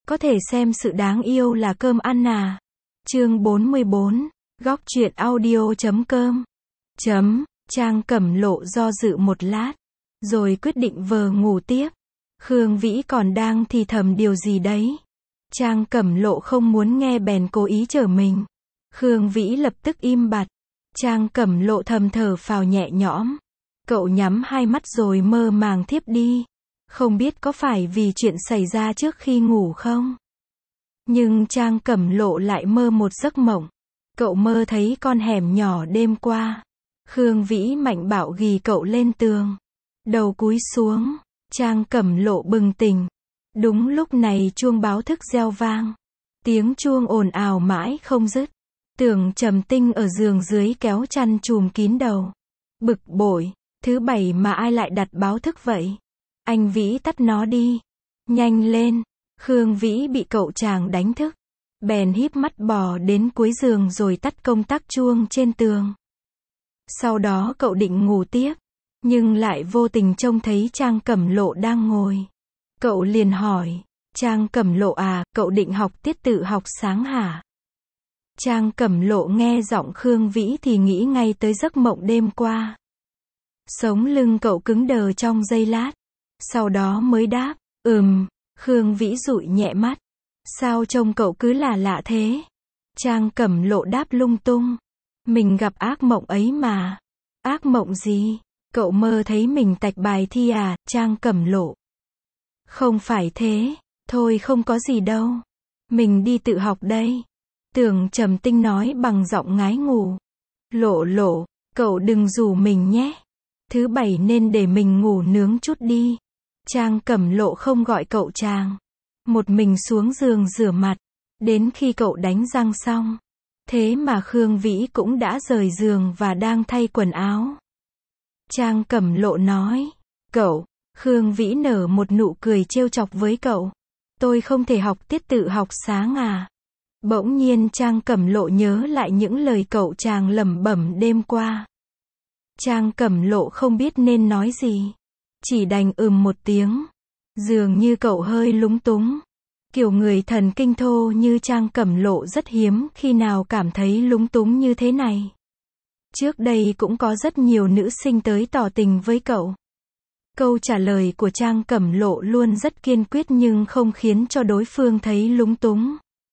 Có thể xem sự đáng yêu là cơm ăn à. Chương 44, góc truyện audio.com. Trang Cẩm Lộ do dự một lát, rồi quyết định vờ ngủ tiếp. Khương Vĩ còn đang thì thầm điều gì đấy. Trang Cẩm Lộ không muốn nghe bèn cố ý chở mình. Khương Vĩ lập tức im bặt. Trang Cẩm Lộ thầm thở phào nhẹ nhõm. Cậu nhắm hai mắt rồi mơ màng thiếp đi. Không biết có phải vì chuyện xảy ra trước khi ngủ không? Nhưng Trang Cẩm Lộ lại mơ một giấc mộng. Cậu mơ thấy con hẻm nhỏ đêm qua. Khương Vĩ mạnh bạo ghì cậu lên tường. Đầu cúi xuống. Trang Cẩm Lộ bừng tỉnh. Đúng lúc này chuông báo thức reo vang. Tiếng chuông ồn ào mãi không dứt. Tưởng Trầm Tinh ở giường dưới kéo chăn trùm kín đầu. Bực bội, thứ bảy mà ai lại đặt báo thức vậy? Anh Vĩ tắt nó đi. Nhanh lên. Khương Vĩ bị cậu chàng đánh thức. Bèn híp mắt bò đến cuối giường rồi tắt công tắc chuông trên tường. Sau đó cậu định ngủ tiếp. Nhưng lại vô tình trông thấy Trang Cẩm Lộ đang ngồi. Cậu liền hỏi. Trang Cẩm Lộ à, cậu định học tiết tự học sáng hả? Trang Cẩm Lộ nghe giọng Khương Vĩ thì nghĩ ngay tới giấc mộng đêm qua. Sống lưng cậu cứng đờ trong giây lát. Sau đó mới đáp. Khương Vĩ dụi nhẹ mắt. Sao trông cậu cứ là lạ thế? Trang Cẩm Lộ đáp lung tung. Mình gặp ác mộng ấy mà. Ác mộng gì? Cậu mơ thấy mình tạch bài thi à, Trang Cẩm Lộ? Không phải thế. Thôi không có gì đâu. Mình đi tự học đây. Tưởng Trầm Tinh nói bằng giọng ngái ngủ. Lộ, cậu đừng rủ mình nhé. Thứ bảy nên để mình ngủ nướng chút đi. Trang Cẩm Lộ không gọi cậu chàng. Một mình xuống giường rửa mặt. Đến khi cậu đánh răng xong. Thế mà Khương Vĩ cũng đã rời giường và đang thay quần áo. Trang Cẩm Lộ nói. Cậu. Khương Vĩ nở một nụ cười trêu chọc với cậu. Tôi không thể học tiết tự học sáng à? Bỗng nhiên Trang Cẩm Lộ nhớ lại những lời cậu chàng lẩm bẩm đêm qua. Trang Cẩm Lộ không biết nên nói gì. Chỉ đành một tiếng. Dường như cậu hơi lúng túng. Kiểu người thần kinh thô như Trang Cẩm Lộ rất hiếm khi nào cảm thấy lúng túng như thế này. Trước đây cũng có rất nhiều nữ sinh tới tỏ tình với cậu. Câu trả lời của Trang Cẩm Lộ luôn rất kiên quyết nhưng không khiến cho đối phương thấy lúng túng.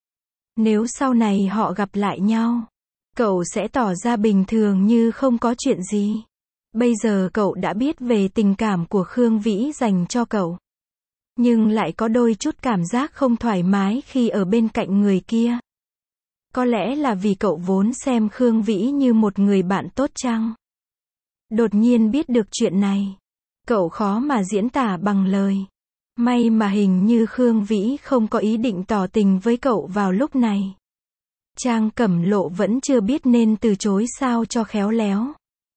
Nếu sau này họ gặp lại nhau, cậu sẽ tỏ ra bình thường như không có chuyện gì. Bây giờ cậu đã biết về tình cảm của Khương Vĩ dành cho cậu. Nhưng lại có đôi chút cảm giác không thoải mái khi ở bên cạnh người kia. Có lẽ là vì cậu vốn xem Khương Vĩ như một người bạn tốt chăng? Đột nhiên biết được chuyện này, cậu khó mà diễn tả bằng lời. May mà hình như Khương Vĩ không có ý định tỏ tình với cậu vào lúc này. Trang Cẩm Lộ vẫn chưa biết nên từ chối sao cho khéo léo.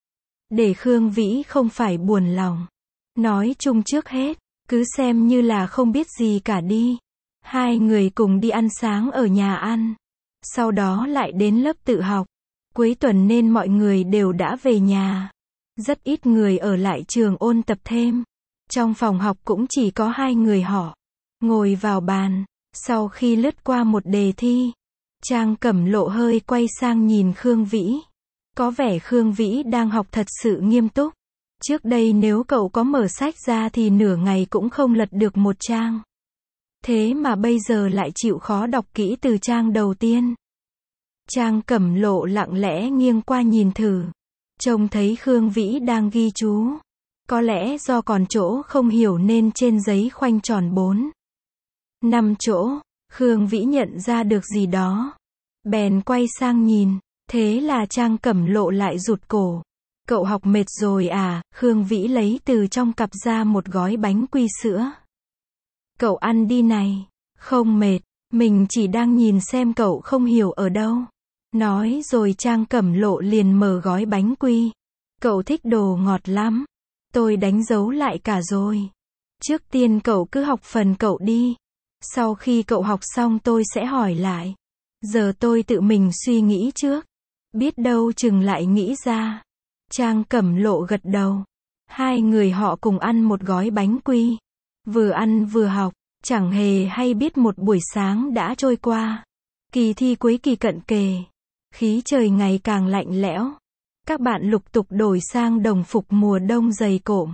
Để Khương Vĩ không phải buồn lòng. Nói chung trước hết, cứ xem như là không biết gì cả đi. Hai người cùng đi ăn sáng ở nhà ăn. Sau đó lại đến lớp tự học. Cuối tuần nên mọi người đều đã về nhà. Rất ít người ở lại trường ôn tập thêm. Trong phòng học cũng chỉ có hai người họ. Ngồi vào bàn. Sau khi lướt qua một đề thi, Trang Cẩm Lộ hơi quay sang nhìn Khương Vĩ. Có vẻ Khương Vĩ đang học thật sự nghiêm túc. Trước đây nếu cậu có mở sách ra thì nửa ngày cũng không lật được một trang. Thế mà bây giờ lại chịu khó đọc kỹ từ trang đầu tiên. Trang Cẩm Lộ lặng lẽ nghiêng qua nhìn thử. Trông thấy Khương Vĩ đang ghi chú. Có lẽ do còn chỗ không hiểu nên trên giấy khoanh tròn 4, 5 chỗ. Khương Vĩ nhận ra được gì đó. Bèn quay sang nhìn. Thế là Trang Cẩm Lộ lại rụt cổ. Cậu học mệt rồi à? Khương Vĩ lấy từ trong cặp ra một gói bánh quy sữa. Cậu ăn đi này. Không mệt, mình chỉ đang nhìn xem cậu không hiểu ở đâu. Nói rồi Trang Cẩm Lộ liền mở gói bánh quy. Cậu thích đồ ngọt lắm. Tôi đánh dấu lại cả rồi. Trước tiên cậu cứ học phần cậu đi. Sau khi cậu học xong tôi sẽ hỏi lại. Giờ tôi tự mình suy nghĩ trước. Biết đâu chừng lại nghĩ ra. Trang Cẩm Lộ gật đầu. Hai người họ cùng ăn một gói bánh quy. Vừa ăn vừa học. Chẳng hề hay biết một buổi sáng đã trôi qua. Kỳ thi cuối kỳ cận kề. Khí trời ngày càng lạnh lẽo. Các bạn lục tục đổi sang đồng phục mùa đông dày cộm.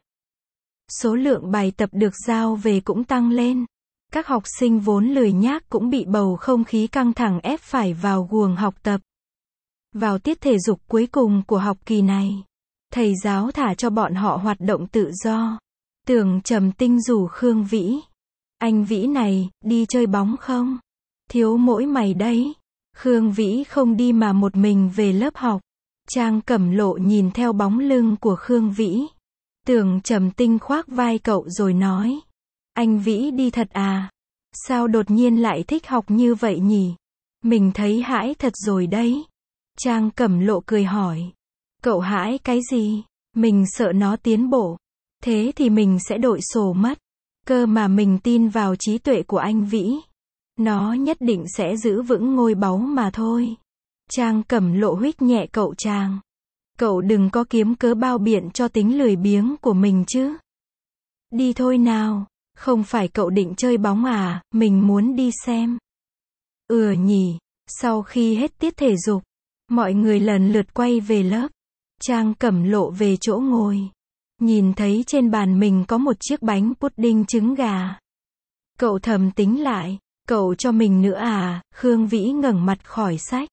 Số lượng bài tập được giao về cũng tăng lên. Các học sinh vốn lười nhác cũng bị bầu không khí căng thẳng ép phải vào guồng học tập. Vào tiết thể dục cuối cùng của học kỳ này, thầy giáo thả cho bọn họ hoạt động tự do. Tưởng Trầm Tinh rủ Khương Vĩ. Anh Vĩ này, đi chơi bóng không? Thiếu mỗi mày đấy. Khương Vĩ không đi mà một mình về lớp học. Trang Cẩm Lộ nhìn theo bóng lưng của Khương Vĩ. Tưởng Trầm Tinh khoác vai cậu rồi nói. Anh Vĩ đi thật à? Sao đột nhiên lại thích học như vậy nhỉ? Mình thấy hãi thật rồi đấy. Trang Cẩm Lộ cười hỏi. Cậu hãi cái gì? Mình sợ nó tiến bộ. Thế thì mình sẽ đội sổ mất. Cơ mà mình tin vào trí tuệ của anh Vĩ. Nó nhất định sẽ giữ vững ngôi báu mà thôi. Trang Cẩm Lộ huých nhẹ cậu chàng. Cậu đừng có kiếm cớ bao biện cho tính lười biếng của mình chứ. Đi thôi nào. Không phải cậu định chơi bóng à, mình muốn đi xem. Nhỉ. Sau khi hết tiết thể dục, mọi người lần lượt quay về lớp. Trang Cẩm Lộ về chỗ ngồi. Nhìn thấy trên bàn mình có một chiếc bánh pudding trứng gà. Cậu thầm tính lại, cậu cho mình nữa à? Khương Vĩ ngẩng mặt khỏi sách.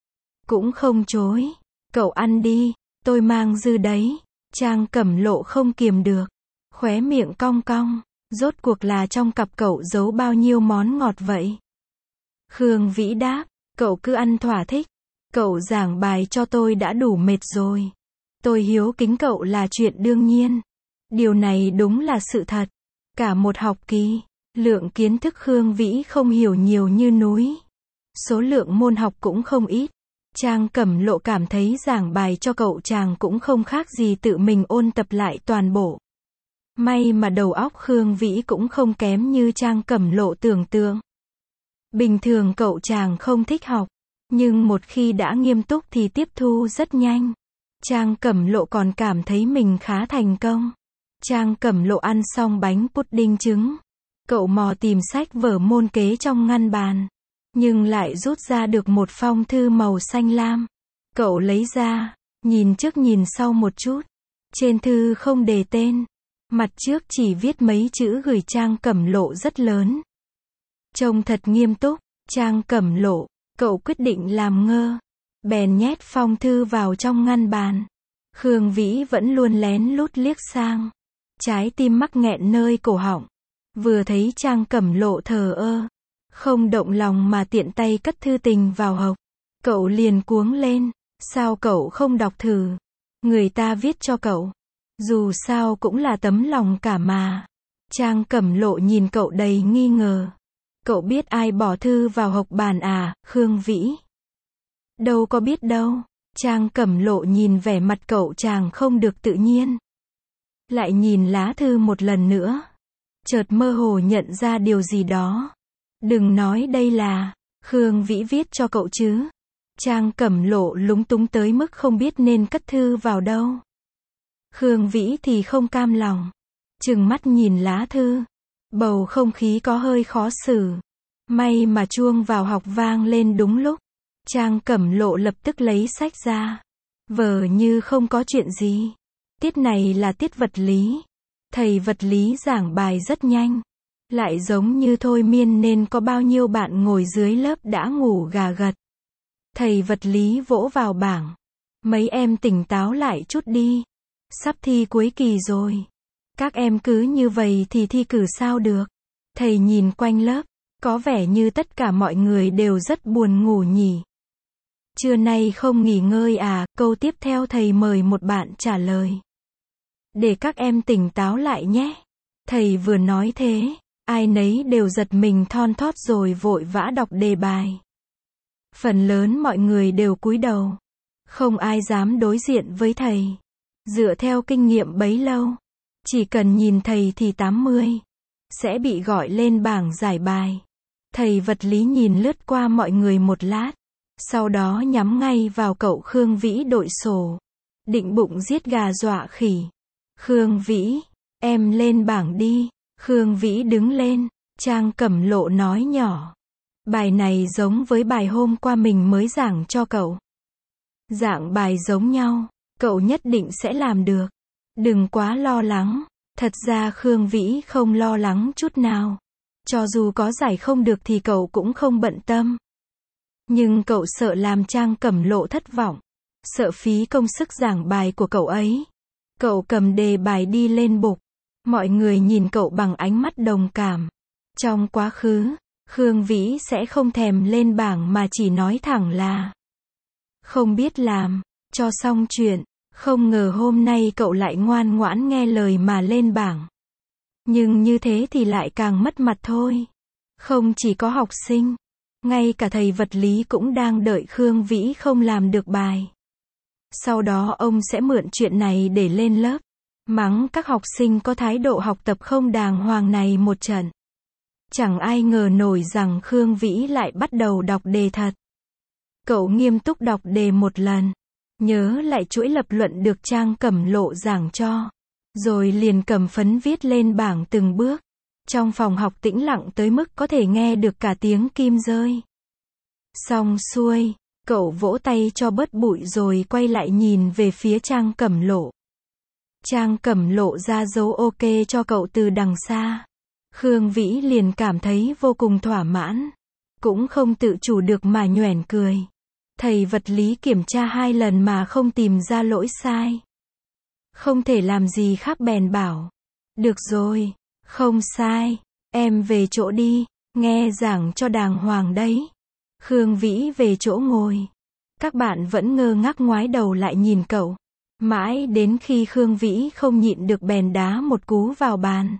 Cũng không chối. Cậu ăn đi, tôi mang dư đấy. Trang Cẩm Lộ không kiềm được. Khóe miệng cong cong. Rốt cuộc là trong cặp cậu giấu bao nhiêu món ngọt vậy? Khương Vĩ đáp, cậu cứ ăn thỏa thích. Cậu giảng bài cho tôi đã đủ mệt rồi. Tôi hiếu kính cậu là chuyện đương nhiên. Điều này đúng là sự thật. Cả một học kỳ, lượng kiến thức Khương Vĩ không hiểu nhiều như núi. Số lượng môn học cũng không ít. Trang Cẩm Lộ cảm thấy giảng bài cho cậu chàng cũng không khác gì tự mình ôn tập lại toàn bộ. May mà đầu óc Khương Vĩ cũng không kém như Trang Cẩm Lộ tưởng tượng. Bình thường cậu chàng không thích học, nhưng một khi đã nghiêm túc thì tiếp thu rất nhanh. Trang Cẩm Lộ còn cảm thấy mình khá thành công. Trang Cẩm Lộ ăn xong bánh pudding trứng. Cậu mò tìm sách vở môn kế trong ngăn bàn, nhưng lại rút ra được một phong thư màu xanh lam. Cậu lấy ra, nhìn trước nhìn sau một chút. Trên thư không đề tên. Mặt trước chỉ viết mấy chữ gửi Trang Cẩm Lộ rất lớn. Trông thật nghiêm túc. Trang Cẩm Lộ, cậu quyết định làm ngơ. Bèn nhét phong thư vào trong ngăn bàn. Khương Vĩ vẫn luôn lén lút liếc sang. Trái tim mắc nghẹn nơi cổ họng. Vừa thấy Trang Cẩm Lộ thờ ơ, không động lòng mà tiện tay cất thư tình vào hộc. Cậu liền cuống lên. Sao cậu không đọc thử? Người ta viết cho cậu. Dù sao cũng là tấm lòng cả mà. Trang Cẩm Lộ nhìn cậu đầy nghi ngờ. Cậu biết ai bỏ thư vào hộc bàn à, Khương Vĩ? Đâu có biết đâu. Trang Cẩm Lộ nhìn vẻ mặt cậu chàng không được tự nhiên. Lại nhìn lá thư một lần nữa. Chợt mơ hồ nhận ra điều gì đó. Đừng nói đây là Khương Vĩ viết cho cậu chứ. Trang Cẩm Lộ lúng túng tới mức không biết nên cất thư vào đâu. Khương Vĩ thì không cam lòng. Trừng mắt nhìn lá thư. Bầu không khí có hơi khó xử. May mà chuông vào học vang lên đúng lúc. Trang Cẩm Lộ lập tức lấy sách ra. Vờ như không có chuyện gì. Tiết này là tiết vật lý. Thầy vật lý giảng bài rất nhanh. Lại giống như thôi miên nên có bao nhiêu bạn ngồi dưới lớp đã ngủ gà gật. Thầy vật lý vỗ vào bảng. Mấy em tỉnh táo lại chút đi. Sắp thi cuối kỳ rồi. Các em cứ như vậy thì thi cử sao được. Thầy nhìn quanh lớp. Có vẻ như tất cả mọi người đều rất buồn ngủ nhỉ. Trưa nay không nghỉ ngơi à? Câu tiếp theo thầy mời một bạn trả lời. Để các em tỉnh táo lại nhé. Thầy vừa nói thế, ai nấy đều giật mình thon thót rồi vội vã đọc đề bài. Phần lớn mọi người đều cúi đầu. Không ai dám đối diện với thầy. Dựa theo kinh nghiệm bấy lâu, chỉ cần nhìn thầy thì 80 sẽ bị gọi lên bảng giải bài. Thầy vật lý nhìn lướt qua mọi người một lát, sau đó nhắm ngay vào cậu Khương Vĩ đội sổ. Định bụng giết gà dọa khỉ. Khương Vĩ, em lên bảng đi. Khương Vĩ đứng lên, Trang Cẩm Lộ nói nhỏ. Bài này giống với bài hôm qua mình mới giảng cho cậu. Dạng bài giống nhau, cậu nhất định sẽ làm được. Đừng quá lo lắng. Thật ra Khương Vĩ không lo lắng chút nào. Cho dù có giải không được thì cậu cũng không bận tâm. Nhưng cậu sợ làm Trang Cẩm Lộ thất vọng. Sợ phí công sức giảng bài của cậu ấy. Cậu cầm đề bài đi lên bục. Mọi người nhìn cậu bằng ánh mắt đồng cảm. Trong quá khứ, Khương Vĩ sẽ không thèm lên bảng mà chỉ nói thẳng là không biết làm, cho xong chuyện. Không ngờ hôm nay cậu lại ngoan ngoãn nghe lời mà lên bảng. Nhưng như thế thì lại càng mất mặt thôi. Không chỉ có học sinh, ngay cả thầy vật lý cũng đang đợi Khương Vĩ không làm được bài. Sau đó ông sẽ mượn chuyện này để lên lớp, mắng các học sinh có thái độ học tập không đàng hoàng này một trận. Chẳng ai ngờ nổi rằng Khương Vĩ lại bắt đầu đọc đề thật. Cậu nghiêm túc đọc đề một lần, nhớ lại chuỗi lập luận được Trang Cẩm Lộ giảng cho, rồi liền cầm phấn viết lên bảng từng bước. Trong phòng học tĩnh lặng tới mức có thể nghe được cả tiếng kim rơi. Xong xuôi, cậu vỗ tay cho bớt bụi rồi quay lại nhìn về phía Trang Cẩm Lộ. Trang Cẩm Lộ ra dấu ok cho cậu từ đằng xa. Khương Vĩ liền cảm thấy vô cùng thỏa mãn. Cũng không tự chủ được mà nhoẻn cười. Thầy vật lý kiểm tra 2 lần mà không tìm ra lỗi sai. Không thể làm gì khác bèn bảo. Được rồi, không sai, em về chỗ đi, nghe giảng cho đàng hoàng đấy. Khương Vĩ về chỗ ngồi. Các bạn vẫn ngơ ngác ngoái đầu lại nhìn cậu. Mãi đến khi Khương Vĩ không nhịn được bèn đá một cú vào bàn.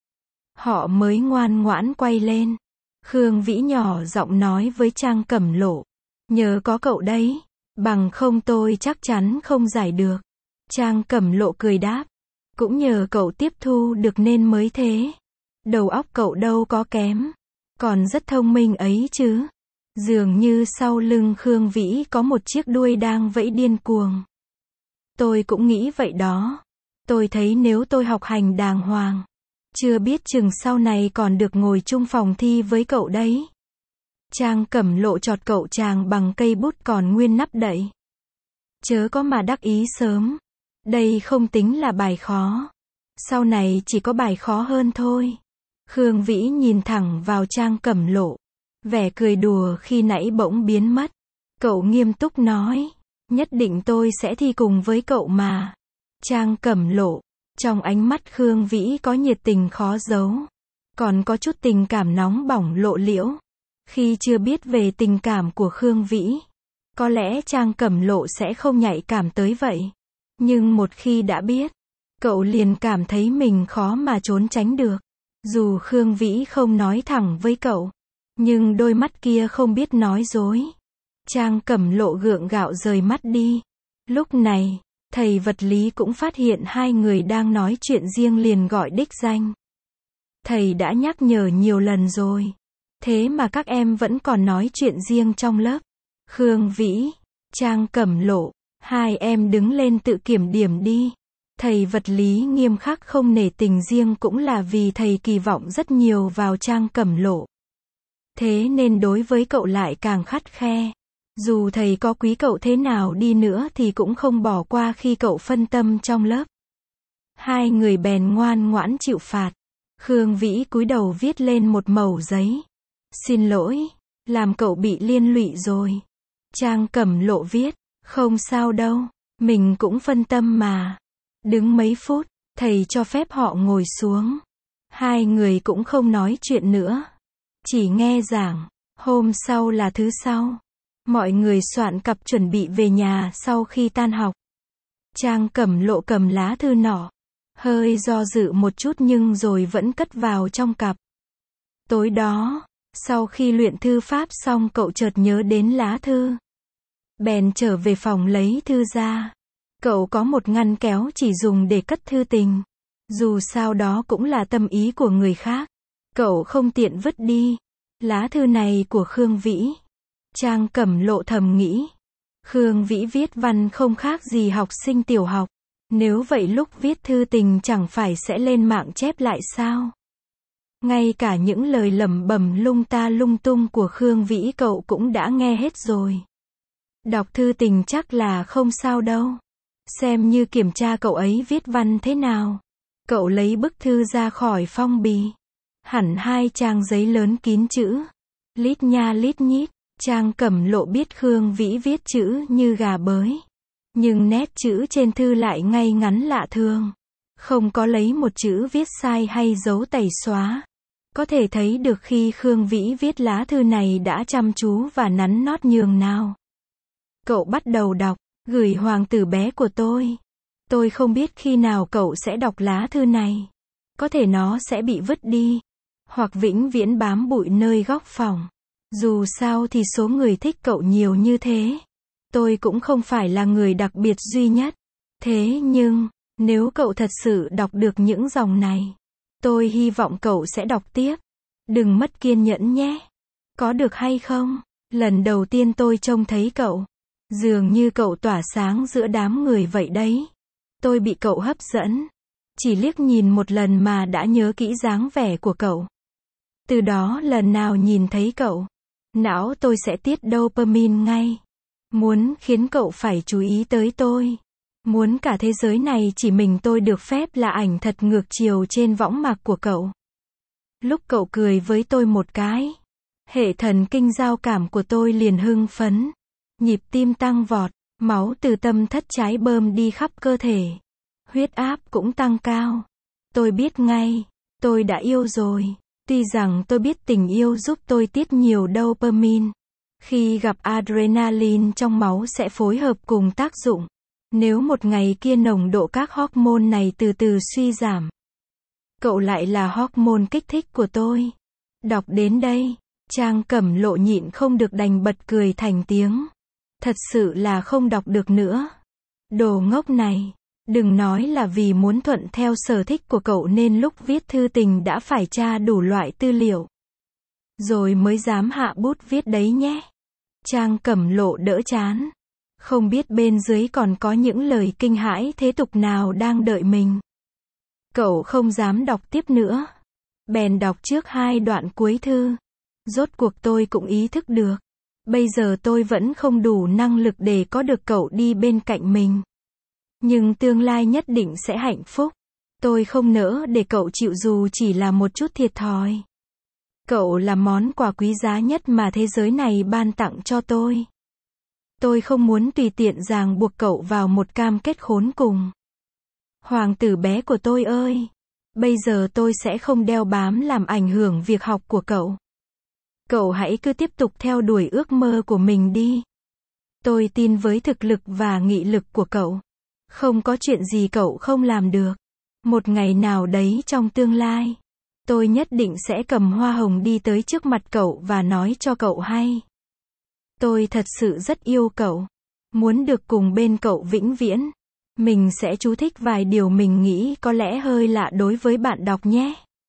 Họ mới ngoan ngoãn quay lên. Khương Vĩ nhỏ giọng nói với Trang Cẩm Lộ. Nhờ có cậu đấy, bằng không tôi chắc chắn không giải được. Trang Cẩm Lộ cười đáp. Cũng nhờ cậu tiếp thu được nên mới thế. Đầu óc cậu đâu có kém. Còn rất thông minh ấy chứ. Dường như sau lưng Khương Vĩ có một chiếc đuôi đang vẫy điên cuồng. Tôi cũng nghĩ vậy đó. Tôi thấy nếu tôi học hành đàng hoàng, chưa biết chừng sau này còn được ngồi chung phòng thi với cậu đấy. Trang Cẩm Lộ chọt cậu chàng bằng cây bút còn nguyên nắp đậy. Chớ có mà đắc ý sớm. Đây không tính là bài khó. Sau này chỉ có bài khó hơn thôi. Khương Vĩ nhìn thẳng vào Trang Cẩm Lộ. Vẻ cười đùa khi nãy bỗng biến mất. Cậu nghiêm túc nói. Nhất định tôi sẽ thi cùng với cậu mà. Trang Cẩm Lộ. Trong ánh mắt Khương Vĩ có nhiệt tình khó giấu. Còn có chút tình cảm nóng bỏng lộ liễu. Khi chưa biết về tình cảm của Khương Vĩ, có lẽ Trang Cẩm Lộ sẽ không nhạy cảm tới vậy. Nhưng một khi đã biết, cậu liền cảm thấy mình khó mà trốn tránh được. Dù Khương Vĩ không nói thẳng với cậu, nhưng đôi mắt kia không biết nói dối. Trang Cẩm Lộ gượng gạo rời mắt đi. Lúc này, thầy vật lý cũng phát hiện hai người đang nói chuyện riêng liền gọi đích danh. Thầy đã nhắc nhở nhiều lần rồi. Thế mà các em vẫn còn nói chuyện riêng trong lớp. Khương Vĩ, Trang Cẩm Lộ, hai em đứng lên tự kiểm điểm đi. Thầy vật lý nghiêm khắc không nể tình riêng cũng là vì thầy kỳ vọng rất nhiều vào Trang Cẩm Lộ. Thế nên đối với cậu lại càng khắt khe. Dù thầy có quý cậu thế nào đi nữa thì cũng không bỏ qua khi cậu phân tâm trong lớp. Hai người bèn ngoan ngoãn chịu phạt. Khương Vĩ cúi đầu viết lên một mẩu giấy. Xin lỗi, làm cậu bị liên lụy rồi. Trang Cẩm Lộ viết, không sao đâu, mình cũng phân tâm mà. Đứng mấy phút, thầy cho phép họ ngồi xuống. Hai người cũng không nói chuyện nữa. Chỉ nghe giảng, hôm sau là thứ sau. Mọi người soạn cặp chuẩn bị về nhà sau khi tan học. Trang Cẩm Lộ cầm lá thư nọ. Hơi do dự một chút nhưng rồi vẫn cất vào trong cặp. Tối đó, sau khi luyện thư pháp xong cậu chợt nhớ đến lá thư. Bèn trở về phòng lấy thư ra. Cậu có một ngăn kéo chỉ dùng để cất thư tình. Dù sao đó cũng là tâm ý của người khác. Cậu không tiện vứt đi. Lá thư này của Khương Vĩ. Trang Cẩm Lộ thầm nghĩ. Khương Vĩ viết văn không khác gì học sinh tiểu học. Nếu vậy lúc viết thư tình chẳng phải sẽ lên mạng chép lại sao? Ngay cả những lời lẩm bẩm lung ta lung tung của Khương Vĩ cậu cũng đã nghe hết rồi. Đọc thư tình chắc là không sao đâu. Xem như kiểm tra cậu ấy viết văn thế nào. Cậu lấy bức thư ra khỏi phong bì. Hẳn 2 trang giấy lớn kín chữ. Lít nha lít nhít. Trang Cẩm Lộ biết Khương Vĩ viết chữ như gà bới. Nhưng nét chữ trên thư lại ngay ngắn lạ thường. Không có lấy một chữ viết sai hay dấu tẩy xóa. Có thể thấy được khi Khương Vĩ viết lá thư này đã chăm chú và nắn nót nhường nào. Cậu bắt đầu đọc, gửi hoàng tử bé của tôi. Tôi không biết khi nào cậu sẽ đọc lá thư này. Có thể nó sẽ bị vứt đi. Hoặc vĩnh viễn bám bụi nơi góc phòng. Dù sao thì số người thích cậu nhiều như thế. Tôi cũng không phải là người đặc biệt duy nhất. Thế nhưng, nếu cậu thật sự đọc được những dòng này, tôi hy vọng cậu sẽ đọc tiếp. Đừng mất kiên nhẫn nhé. Có được hay không? Lần đầu tiên tôi trông thấy cậu. Dường như cậu tỏa sáng giữa đám người vậy đấy. Tôi bị cậu hấp dẫn. Chỉ liếc nhìn một lần mà đã nhớ kỹ dáng vẻ của cậu. Từ đó lần nào nhìn thấy cậu, não tôi sẽ tiết dopamine ngay. Muốn khiến cậu phải chú ý tới tôi. Muốn cả thế giới này chỉ mình tôi được phép là ảnh thật ngược chiều trên võng mạc của cậu. Lúc cậu cười với tôi một cái, hệ thần kinh giao cảm của tôi liền hưng phấn. Nhịp tim tăng vọt, máu từ tâm thất trái bơm đi khắp cơ thể. Huyết áp cũng tăng cao. Tôi biết ngay, tôi đã yêu rồi. Tuy rằng tôi biết tình yêu giúp tôi tiết nhiều dopamine. Khi gặp adrenaline trong máu sẽ phối hợp cùng tác dụng. Nếu một ngày kia nồng độ các hormone này từ từ suy giảm. Cậu lại là hormone kích thích của tôi. Đọc đến đây, Trang Cẩm Lộ nhịn không được đành bật cười thành tiếng. Thật sự là không đọc được nữa. Đồ ngốc này. Đừng nói là vì muốn thuận theo sở thích của cậu nên lúc viết thư tình đã phải tra đủ loại tư liệu. Rồi mới dám hạ bút viết đấy nhé. Trang Cẩm Lộ đỡ chán. Không biết bên dưới còn có những lời kinh hãi thế tục nào đang đợi mình. Cậu không dám đọc tiếp nữa. Bèn đọc trước 2 đoạn cuối thư. Rốt cuộc tôi cũng ý thức được. Bây giờ tôi vẫn không đủ năng lực để có được cậu đi bên cạnh mình. Nhưng tương lai nhất định sẽ hạnh phúc. Tôi không nỡ để cậu chịu dù chỉ là một chút thiệt thòi. Cậu là món quà quý giá nhất mà thế giới này ban tặng cho tôi. Tôi không muốn tùy tiện ràng buộc cậu vào một cam kết khốn cùng. Hoàng tử bé của tôi ơi! Bây giờ tôi sẽ không đeo bám làm ảnh hưởng việc học của cậu. Cậu hãy cứ tiếp tục theo đuổi ước mơ của mình đi. Tôi tin với thực lực và nghị lực của cậu. Không có chuyện gì cậu không làm được. Một ngày nào đấy trong tương lai, tôi nhất định sẽ cầm hoa hồng đi tới trước mặt cậu và nói cho cậu hay. Tôi thật sự rất yêu cậu. Muốn được cùng bên cậu vĩnh viễn. Mình sẽ chú thích vài điều mình nghĩ có lẽ hơi lạ đối với bạn đọc nhé.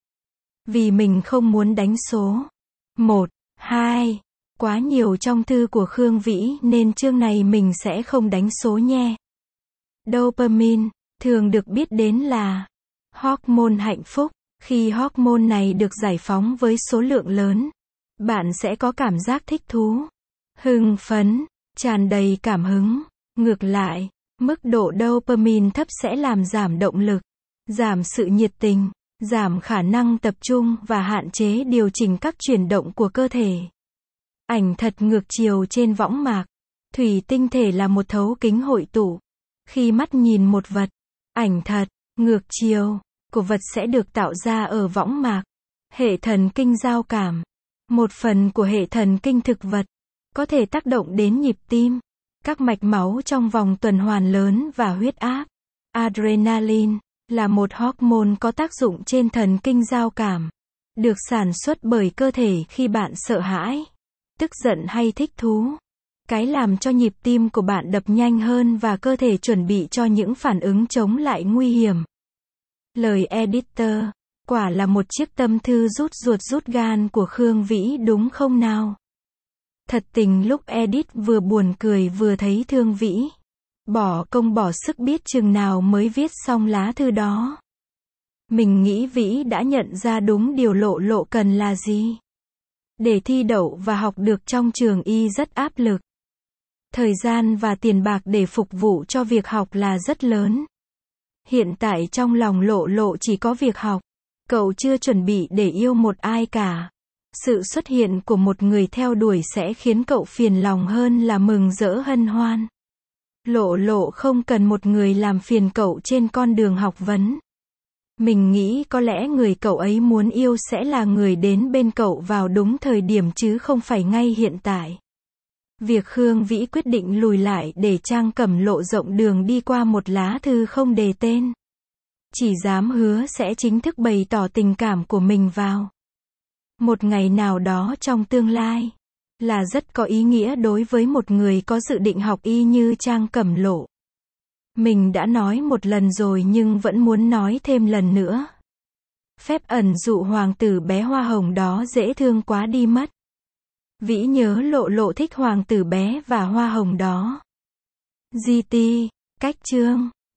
Vì mình không muốn đánh số 1, 2 quá nhiều trong thư của Khương Vĩ nên chương này mình sẽ không đánh số nhé. Dopamine, thường được biết đến là hormone hạnh phúc. Khi hormone này được giải phóng với số lượng lớn, bạn sẽ có cảm giác thích thú, hưng phấn, tràn đầy cảm hứng. Ngược lại, mức độ dopamine thấp sẽ làm giảm động lực, giảm sự nhiệt tình, giảm khả năng tập trung và hạn chế điều chỉnh các chuyển động của cơ thể. Ảnh thật ngược chiều trên võng mạc. Thủy tinh thể là một thấu kính hội tụ. Khi mắt nhìn một vật, ảnh thật, ngược chiều, của vật sẽ được tạo ra ở võng mạc. Hệ thần kinh giao cảm, một phần của hệ thần kinh thực vật, có thể tác động đến nhịp tim, các mạch máu trong vòng tuần hoàn lớn và huyết áp. Adrenaline, là một hormone có tác dụng trên thần kinh giao cảm, được sản xuất bởi cơ thể khi bạn sợ hãi, tức giận hay thích thú. Cái làm cho nhịp tim của bạn đập nhanh hơn và cơ thể chuẩn bị cho những phản ứng chống lại nguy hiểm. Lời editor, quả là một chiếc tâm thư rút ruột rút gan của Khương Vĩ đúng không nào? Thật tình lúc edit vừa buồn cười vừa thấy thương Vĩ. Bỏ công bỏ sức biết chừng nào mới viết xong lá thư đó. Mình nghĩ Vĩ đã nhận ra đúng điều Lộ Lộ cần là gì. Để thi đậu và học được trong trường y rất áp lực. Thời gian và tiền bạc để phục vụ cho việc học là rất lớn. Hiện tại trong lòng Lộ Lộ chỉ có việc học. Cậu chưa chuẩn bị để yêu một ai cả. Sự xuất hiện của một người theo đuổi sẽ khiến cậu phiền lòng hơn là mừng rỡ hân hoan. Lộ Lộ không cần một người làm phiền cậu trên con đường học vấn. Mình nghĩ có lẽ người cậu ấy muốn yêu sẽ là người đến bên cậu vào đúng thời điểm chứ không phải ngay hiện tại. Việc Khương Vĩ quyết định lùi lại để Trang Cẩm Lộ rộng đường đi qua một lá thư không đề tên. Chỉ dám hứa sẽ chính thức bày tỏ tình cảm của mình vào một ngày nào đó trong tương lai. Là rất có ý nghĩa đối với một người có dự định học y như Trang Cẩm Lộ. Mình đã nói một lần rồi nhưng vẫn muốn nói thêm lần nữa. Phép ẩn dụ hoàng tử bé hoa hồng đó dễ thương quá đi mất. Vĩ nhớ Lộ Lộ thích hoàng tử bé và hoa hồng đó. GT, cách chương